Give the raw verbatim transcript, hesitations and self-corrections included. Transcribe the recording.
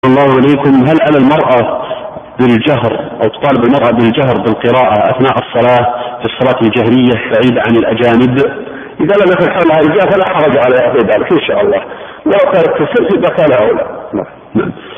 الله إليكم، هل على المرأة بالجهر أو تطالب المرأة بالجهر بالقراءة أثناء الصلاة في الصلاة الجهرية بعيدة عن الأجانب؟ إذا لم يكن حولها رجال فلا حرج عليها في ذلك إن شاء الله، لو كانت في السجن فلا أولى.